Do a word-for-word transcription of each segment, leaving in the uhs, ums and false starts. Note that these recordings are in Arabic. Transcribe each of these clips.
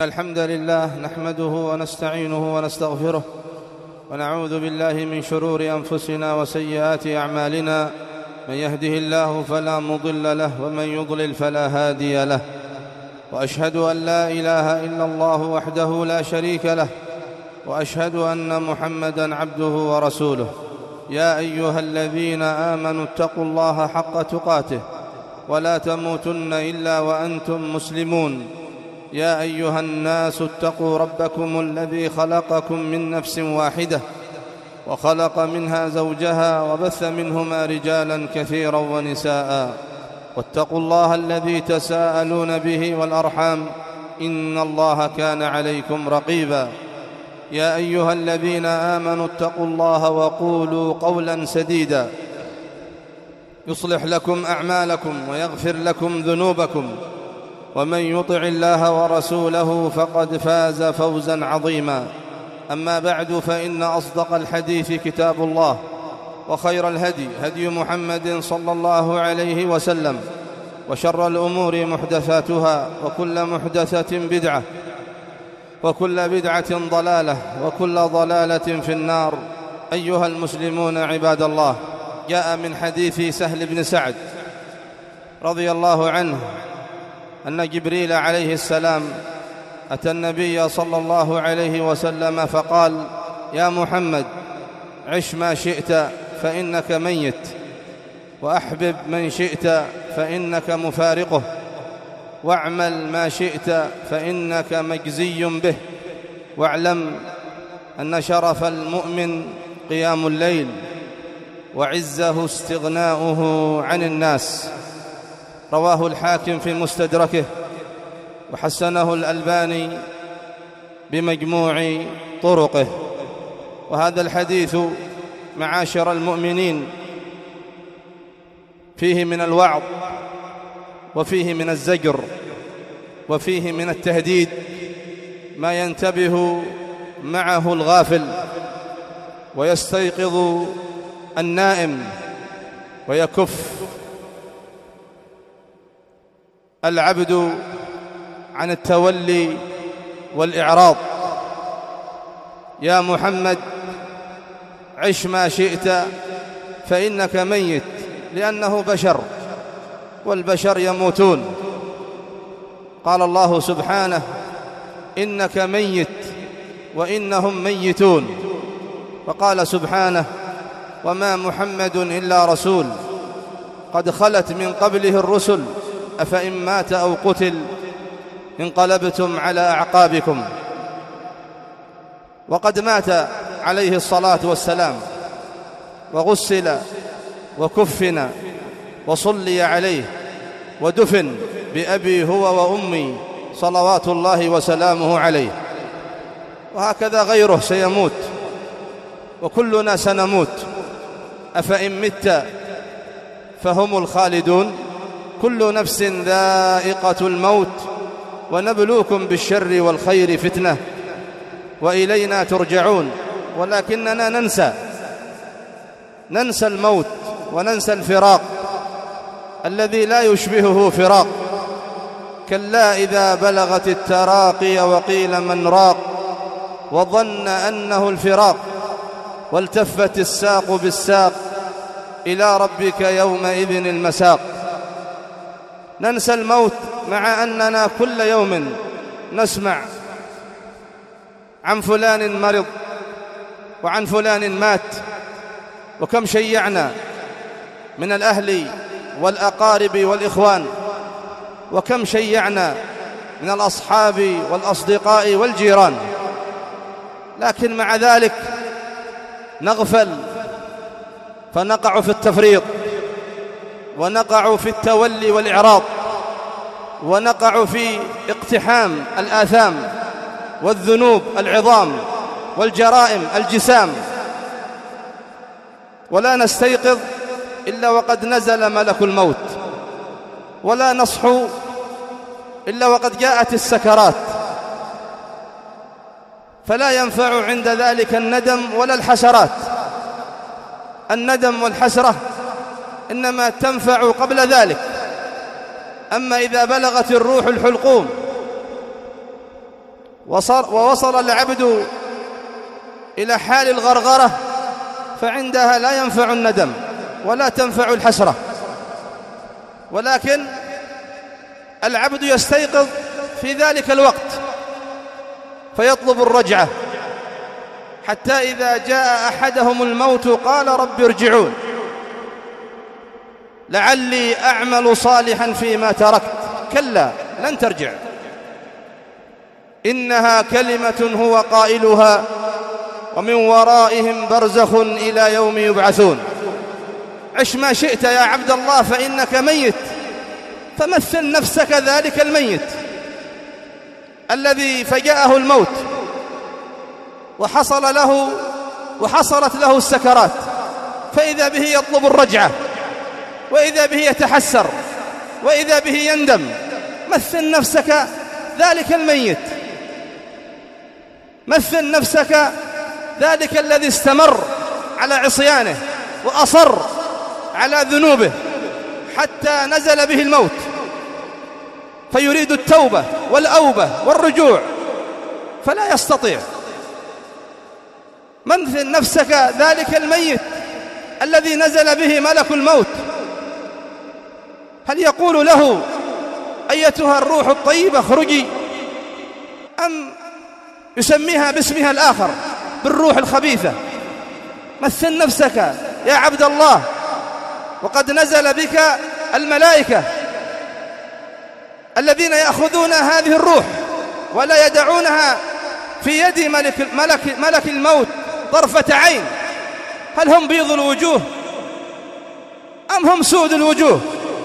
الحمد لله نحمده ونستعينه ونستغفره ونعوذ بالله من شرور أنفسنا وسيئات أعمالنا، من يهده الله فلا مضل له ومن يضلل فلا هادي له، وأشهد أن لا إله إلا الله وحده لا شريك له، وأشهد أن محمدًا عبده ورسوله. يا أيها الذين آمنوا اتقوا الله حق تقاته ولا تموتن إلا وأنتم مسلمون. يا أيها الناس اتقوا ربكم الذي خلقكم من نفس واحدة وخلق منها زوجها وبث منهما رجالا كثيرا ونساء، واتقوا الله الذي تساءلون به والأرحام إن الله كان عليكم رقيبا. يا أيها الذين آمنوا اتقوا الله وقولوا قولا سديدا يصلح لكم أعمالكم ويغفر لكم ذنوبكم، ومن يطع الله ورسوله فقد فاز فوزا عظيما. أما بعد، فإن أصدق الحديث كتاب الله، وخير الهدي هدي محمد صلى الله عليه وسلم، وشر الأمور محدثاتها، وكل محدثة بدعة، وكل بدعة ضلالة، وكل ضلالة في النار. أيها المسلمون عباد الله، جاء من حديث سهل بن سعد رضي الله عنه أن جبريل عليه السلام أتى النبي صلى الله عليه وسلم فقال: يا محمد، عش ما شئت فإنك ميت، وأحبب من شئت فإنك مفارقه، واعمل ما شئت فإنك مجزي به، واعلم أن شرف المؤمن قيام الليل، وعزه استغناؤه عن الناس. رواه الحاكم في مستدركه، وحسنه الألباني بمجموع طرقه. وهذا الحديث معاشر المؤمنين فيه من الوعظ، وفيه من الزجر، وفيه من التهديد ما ينتبه معه الغافل ويستيقظ النائم، ويكف العبد عن التولي والإعراض. يا محمد، عش ما شئت فإنك ميت، لأنه بشر، والبشر يموتون. قال الله سبحانه: إنك ميت وإنهم ميتون. وقال سبحانه: وما محمد إلا رسول قد خلت من قبله الرسل أفإن مات أو قتل انقلبتم على أعقابكم. وقد مات عليه الصلاة والسلام، وغسل وكفن وصلي عليه ودفن بأبي هو وأمي صلوات الله وسلامه عليه. وهكذا غيره سيموت، وكلنا سنموت. أفإن مت فهم الخالدون. كل نفس ذائقة الموت، ونبلوكم بالشر والخير فتنة، وإلينا ترجعون. ولكننا ننسى ننسى الموت، وننسى الفراق الذي لا يشبهه فراق. كلا إذا بلغت التراقي وقيل من راق، وظن أنه الفراق، والتفت الساق بالساق، إلى ربك يومئذ المساق. ننسى الموت، مع أننا كل يوم نسمع عن فلان مرض، وعن فلان مات. وكم شيعنا من الأهل والأقارب والإخوان، وكم شيعنا من الأصحاب والأصدقاء والجيران، لكن مع ذلك نغفل، فنقع في التفريط، ونقع في التولي والإعراض، ونقع في اقتحام الآثام والذنوب العظام والجرائم الجسام، ولا نستيقظ إلا وقد نزل ملك الموت، ولا نصحو إلا وقد جاءت السكرات. فلا ينفع عند ذلك الندم ولا الحسرات. الندم والحسرة إنما تنفع قبل ذلك. أما إذا بلغت الروح الحلقوم ووصل العبد إلى حال الغرغرة، فعندها لا ينفع الندم ولا تنفع الحسرة، ولكن العبد يستيقظ في ذلك الوقت فيطلب الرجعة، حتى إذا جاء أحدهم الموت قال رب ارجعون لعلي أعمل صالحا فيما تركت. كلا لن ترجع، إنها كلمة هو قائلها ومن ورائهم برزخ إلى يوم يبعثون. عش ما شئت يا عبد الله فإنك ميت، فمثل نفسك ذلك الميت الذي فجاءه الموت وحصل له وحصلت له السكرات، فإذا به يطلب الرجعة، وإذا به يتحسر، وإذا به يندم. مثل نفسك ذلك الميت، مثل نفسك ذلك الذي استمر على عصيانه وأصر على ذنوبه حتى نزل به الموت، فيريد التوبة والأوبة والرجوع فلا يستطيع. مثل نفسك ذلك الميت الذي نزل به ملك الموت، هل يقول له أيتها الروح الطيبة اخرجي، أم يسميها باسمها الآخر بالروح الخبيثة؟ مثل نفسك يا عبد الله وقد نزل بك الملائكة الذين يأخذون هذه الروح ولا يدعونها في يد ملك, ملك, ملك الموت طرفة عين. هل هم بيض الوجوه أم هم سود الوجوه؟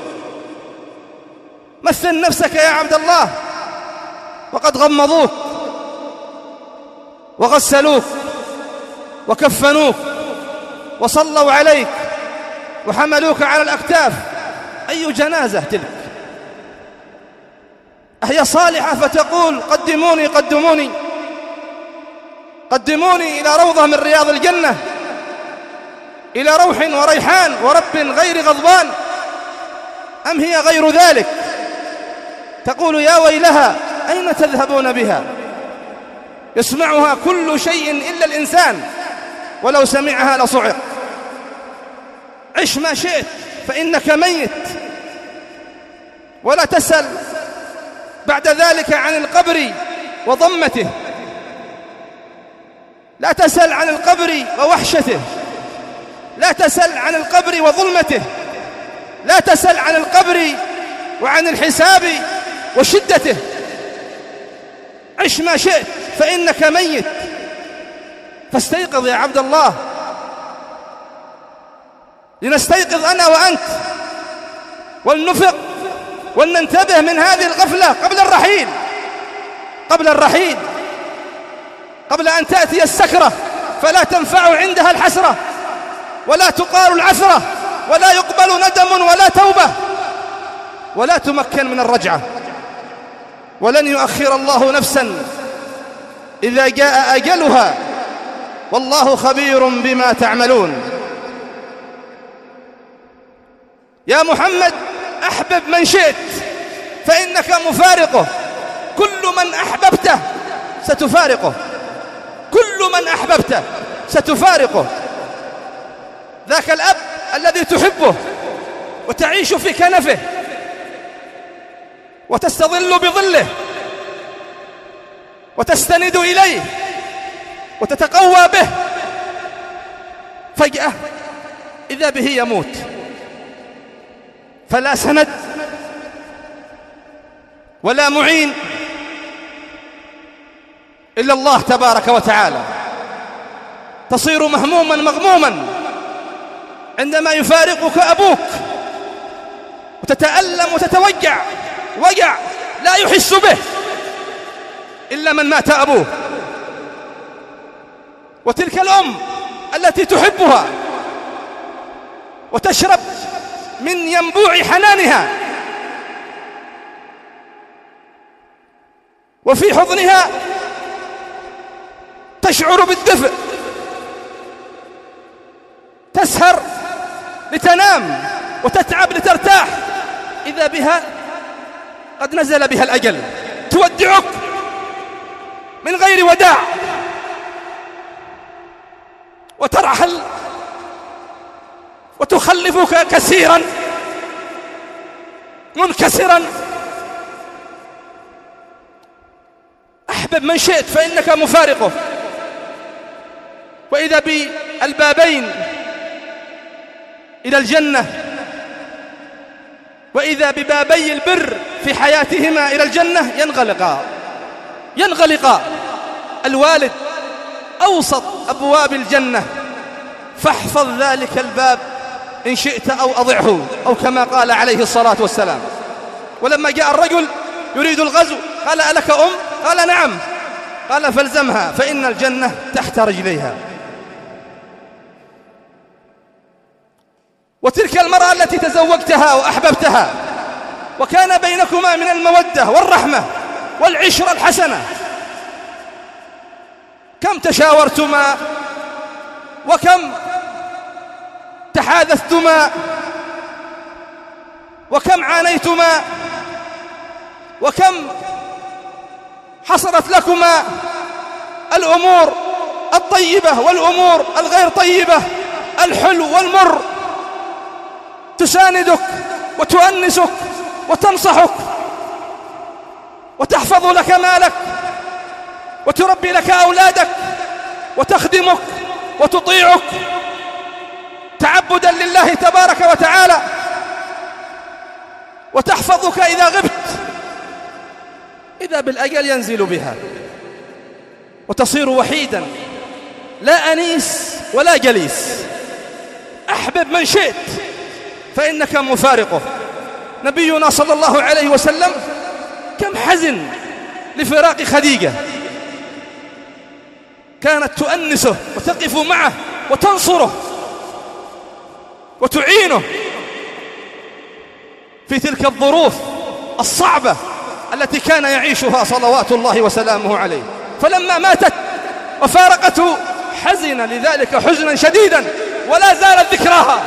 مثل نفسك يا عبد الله وقد غمضوك وغسلوك وكفنوك وصلوا عليك وحملوك على الأكتاف. أي جنازة تلك؟ أهي صالحة فتقول قدموني قدموني قدموني إلى روضة من رياض الجنة، إلى روح وريحان ورب غير غضبان؟ أم هي غير ذلك؟ تقول يا ويلها أين تذهبون بها؟ يسمعها كل شيء إلا الإنسان، ولو سمعها لصعق. عش ما شئت فإنك ميت، ولا تسأل بعد ذلك عن القبر وضمته، لا تسأل عن القبر ووحشته، لا تسأل عن القبر وظلمته، لا تسأل عن القبر وعن الحساب وشدته. عش ما شئت فإنك ميت، فاستيقظ يا عبد الله، لنستيقظ أنا وأنت ولنفق ولننتبه من هذه الغفلة قبل الرحيل، قبل الرحيل قبل أن تأتي السكرة فلا تنفع عندها الحسرة ولا تقال العثرة ولا يقبل ندم ولا توبة ولا تمكن من الرجعة. ولن يؤخر الله نفسا إذا جاء أجلها، والله خبير بما تعملون. يا محمد أحبب من شئت فإنك مفارقه، كل من أحببته ستفارقه، كل من أحببته ستفارقه. ذاك الأب الذي تحبه وتعيش في كنفه وتستظل بظله وتستند إليه وتتقوى به، فجأة إذا به يموت، فلا سند ولا معين إلا الله تبارك وتعالى. تصير مهموما مغموما عندما يفارقك أبوك، وتتألم وتتوجع وجع لا يحس به إلا من مات أبوه. وتلك الأم التي تحبها وتشرب من ينبوع حنانها وفي حضنها تشعر بالدفء، تسهر لتنام وتتعب لترتاح، إذا بها قد نزل بها الأجل، تودعك من غير وداع وترحل وتخلفك كثيرا منكسرا. أحبب من شئت فإنك مفارقه. وإذا بالبابين إلى الجنة وإذا ببابي البر في حياتهما إلى الجنة ينغلقا ينغلقا. الوالد أوسط أبواب الجنة، فاحفظ ذلك الباب إن شئت أو أضعه، أو كما قال عليه الصلاة والسلام. ولما جاء الرجل يريد الغزو قال: ألك أم؟ قال: نعم. قال: فالزمها فإن الجنة تحت رجليها. وتلك المرأة التي تزوجتها وأحببتها وكان بينكما من المودة والرحمة والعشرة الحسنة، كم تشاورتما وكم تحادثتما وكم عانيتما وكم حصلت لكما الأمور الطيبة والأمور الغير طيبة، الحلو والمر، تساندك وتؤنسك وتنصحك وتحفظ لك مالك وتربي لك أولادك وتخدمك وتطيعك تعبدا لله تبارك وتعالى، وتحفظك إذا غبت. إذا بالأجل ينزل بها وتصير وحيدا لا أنيس ولا جليس. أحبب من شئت فإنك مفارقه. نبينا صلى الله عليه وسلم كم حزن لفراق خديجة، كانت تؤنسه وتقف معه وتنصره وتعينه في تلك الظروف الصعبة التي كان يعيشها صلوات الله وسلامه عليه. فلما ماتت وفارقته حزن لذلك حزنا شديدا، ولا زالت ذكراها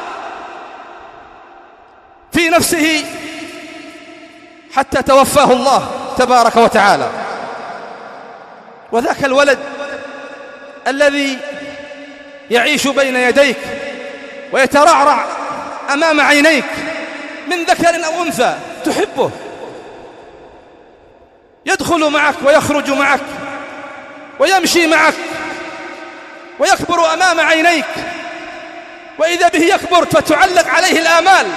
في نفسه حتى توفاه الله تبارك وتعالى. وذاك الولد الذي يعيش بين يديك ويترعرع أمام عينيك من ذكر أو أنثى تحبه، يدخل معك ويخرج معك ويمشي معك ويكبر أمام عينيك، وإذا به يكبر فتعلق عليه الآمال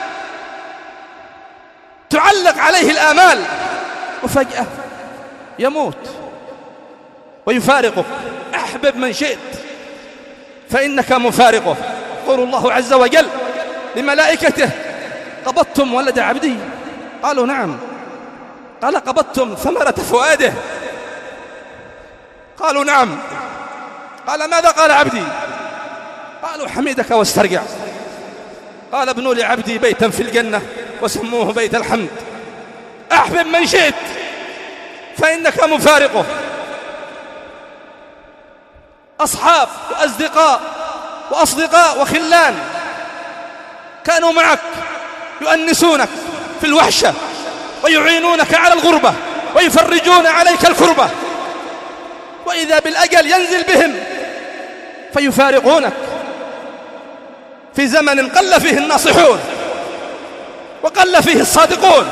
تعلق عليه الآمال وفجأة يموت ويفارقك. أحبب من شئت فإنك مفارقه. يقول الله عز وجل لملائكته: قبضتم ولد عبدي؟ قالوا: نعم. قال: قبضتم ثمرة فؤاده؟ قالوا: نعم. قال: ماذا قال عبدي؟ قالوا: حمدك واسترجع. قال: ابنوا لعبدي بيتا في الجنة وسموه بيت الحمد. أحبب من شئت فإنك مفارقه. أصحاب وأصدقاء وأصدقاء وخلان كانوا معك يؤنسونك في الوحشة ويعينونك على الغربة ويفرجون عليك الكربة، وإذا بالأجل ينزل بهم فيفارقونك في زمن قل فيه الناصحون وقل فيه الصادقون.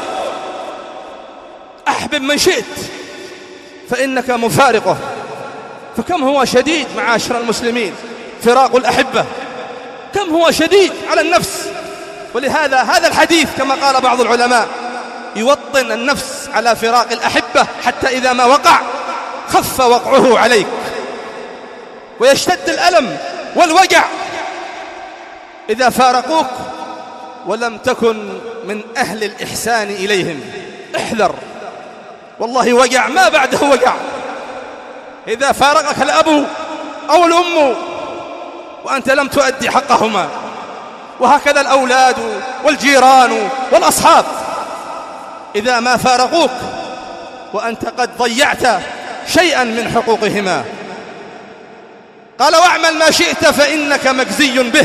أحبب من شئت فإنك مفارقه. فكم هو شديد معاشر المسلمين فراق الأحبة، كم هو شديد على النفس. ولهذا هذا الحديث كما قال بعض العلماء يوطن النفس على فراق الأحبة حتى إذا ما وقع خف وقعه عليك ويشتد الألم والوجع إذا فارقوك ولم تكن من أهل الإحسان إليهم. احذر، والله وجع ما بعده وجع. إذا فارقك الأب أو الأم وأنت لم تؤدي حقهما، وهكذا الأولاد والجيران والأصحاب إذا ما فارقوك وأنت قد ضيعت شيئا من حقوقهما. قال: واعمل ما شئت فإنك مجزي به.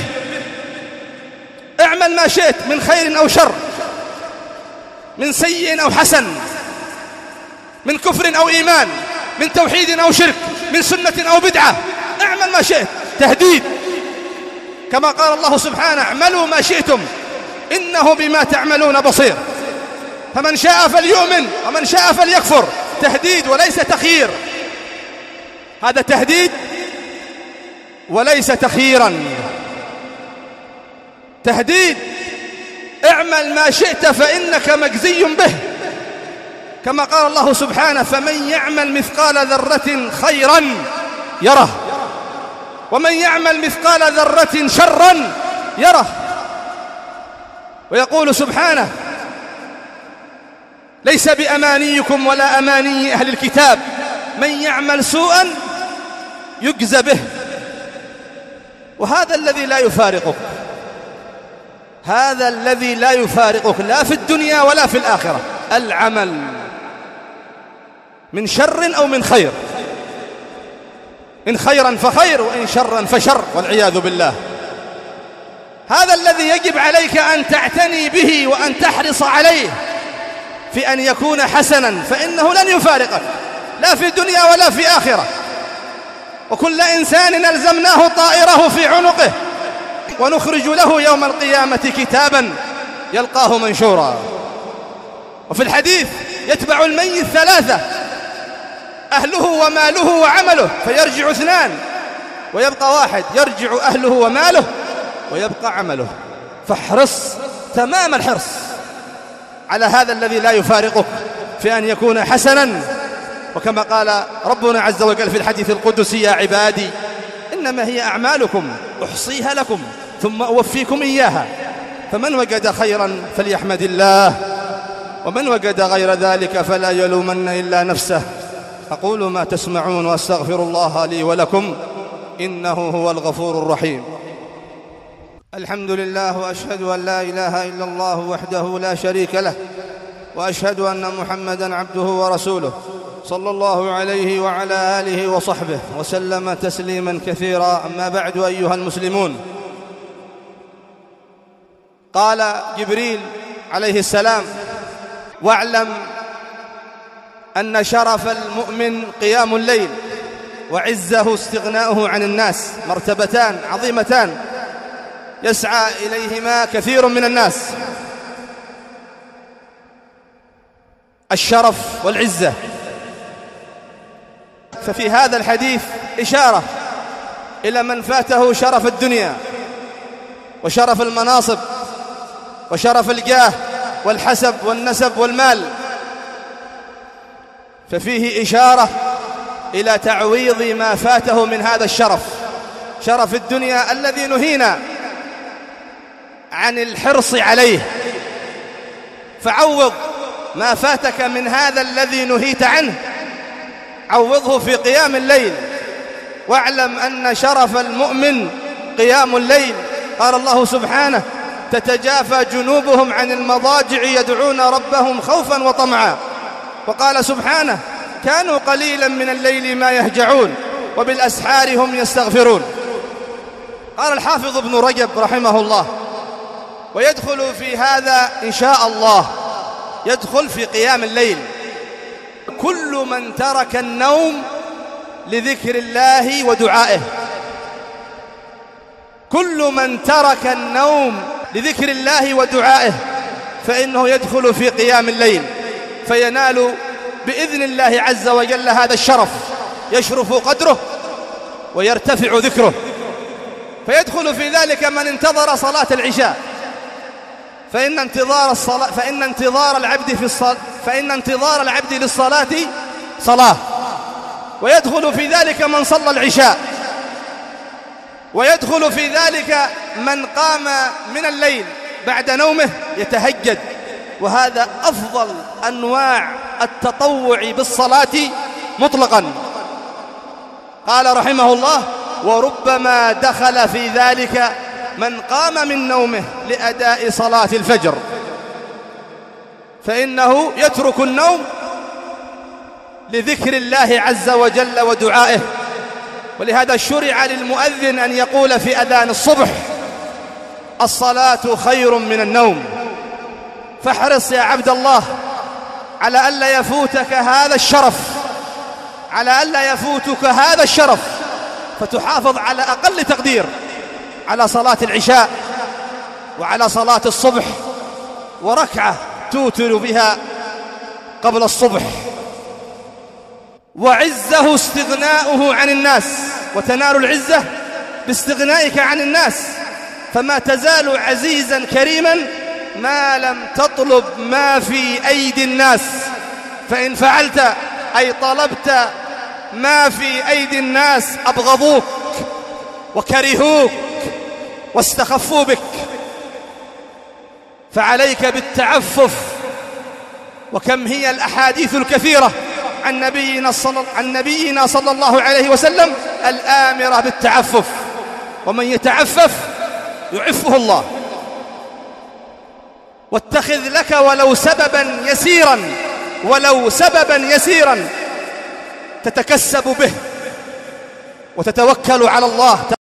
اعمل ما شئت من خير أو شر، من سيء أو حسن، من كفر أو إيمان، من توحيد أو شرك، من سنة أو بدعة، اعمل ما شئت. تهديد، كما قال الله سبحانه: اعملوا ما شئتم إنه بما تعملون بصير. فمن شاء فليؤمن ومن شاء فليكفر. تهديد وليس تخيير، هذا تهديد وليس تخييرا. تهديد: اعمل ما شئت فإنك مجزي به، كما قال الله سبحانه: فمن يعمل مثقال ذرة خيرا يره ومن يعمل مثقال ذرة شرا يره. ويقول سبحانه: ليس بأمانيكم ولا أماني أهل الكتاب من يعمل سوءا يجزى به. وهذا الذي لا يفارقك، هذا الذي لا يفارقك لا في الدنيا ولا في الآخرة، العمل من شر أو من خير، إن خيرا فخير وإن شرا فشر والعياذ بالله. هذا الذي يجب عليك أن تعتني به وأن تحرص عليه في أن يكون حسنا، فإنه لن يفارقك لا في الدنيا ولا في آخرة. وكل إنسان ألزمناه طائره في عنقه ونخرج له يوم القيامة كتابا يلقاه منشورا. وفي الحديث: يتبع الميت ثلاثة: أهله وماله وعمله، فيرجع اثنان ويبقى واحد، يرجع أهله وماله ويبقى عمله. فاحرص تمام الحرص على هذا الذي لا يفارقك في أن يكون حسنا. وكما قال ربنا عز وجل في الحديث القدسي: يا عبادي إنما هي أعمالكم أحصيها لكم ثم أوفيكم إياها، فمن وجد خيرا فليحمد الله ومن وجد غير ذلك فلا يلومن إلا نفسه. أقول ما تسمعون وأستغفر الله لي ولكم إنه هو الغفور الرحيم. الحمد لله، وأشهد أن لا إله إلا الله وحده لا شريك له، وأشهد أن محمدا عبده ورسوله صلى الله عليه وعلى آله وصحبه وسلم تسليما كثيرا. أما بعد، أيها المسلمون، قال جبريل عليه السلام: واعلم أن شرف المؤمن قيام الليل وعزه استغناؤه عن الناس، مرتبتان عظيمتان يسعى إليهما كثير من الناس: الشرف والعزة. ففي هذا الحديث إشارة إلى من فاته شرف الدنيا وشرف المناصب وشرف الجاه والحسب والنسب والمال، ففيه إشارة إلى تعويض ما فاته من هذا الشرف، شرف الدنيا الذي نهينا عن الحرص عليه. فعوض ما فاتك من هذا الذي نهيت عنه، عوضه في قيام الليل. واعلم أن شرف المؤمن قيام الليل. قال الله سبحانه: تتجافى جنوبهم عن المضاجع يدعون ربهم خوفا وطمعا. وقال سبحانه: كانوا قليلا من الليل ما يهجعون وبالأسحار هم يستغفرون. قال الحافظ ابن رجب رحمه الله: ويدخل في هذا إن شاء الله، يدخل في قيام الليل كل من ترك النوم لذكر الله ودعائه. كل من ترك النوم لذكر الله ودعائه فإنه يدخل في قيام الليل، فينال بإذن الله عز وجل هذا الشرف، يشرف قدره ويرتفع ذكره. فيدخل في ذلك من انتظر صلاة العشاء، فإن انتظار الصلاة فإن انتظار العبد في الصلاة فإن انتظار العبد للصلاة صلاة. ويدخل في ذلك من صلى العشاء. ويدخل في ذلك من قام من الليل بعد نومه يتهجد، وهذا أفضل أنواع التطوع بالصلاة مطلقا. قال رحمه الله: وربما دخل في ذلك من قام من نومه لأداء صلاة الفجر، فإنه يترك النوم لذكر الله عز وجل ودعائه. ولهذا شرع للمؤذن أن يقول في أذان الصبح: الصلاة خير من النوم. فاحرص يا عبد الله على ألا يفوتك هذا الشرف، على ألا يفوتك هذا الشرف، فتحافظ على أقل تقدير على صلاة العشاء وعلى صلاة الصبح، وركعة توتر بها قبل الصبح. وعزه استغناؤه عن الناس، وتنال العزة باستغنائك عن الناس، فما تزال عزيزا كريما ما لم تطلب ما في أيدي الناس، فإن فعلت أي طلبت ما في أيدي الناس أبغضوك وكرهوك واستخفوا بك. فعليك بالتعفف. وكم هي الأحاديث الكثيرة عن نبينا صلى, عن نبينا صلى الله عليه وسلم الآمرة بالتعفف، ومن يتعفف يعفه الله. واتخذ لك ولو سببا يسيرا ولو سببا يسيرا تتكسب به وتتوكل على الله.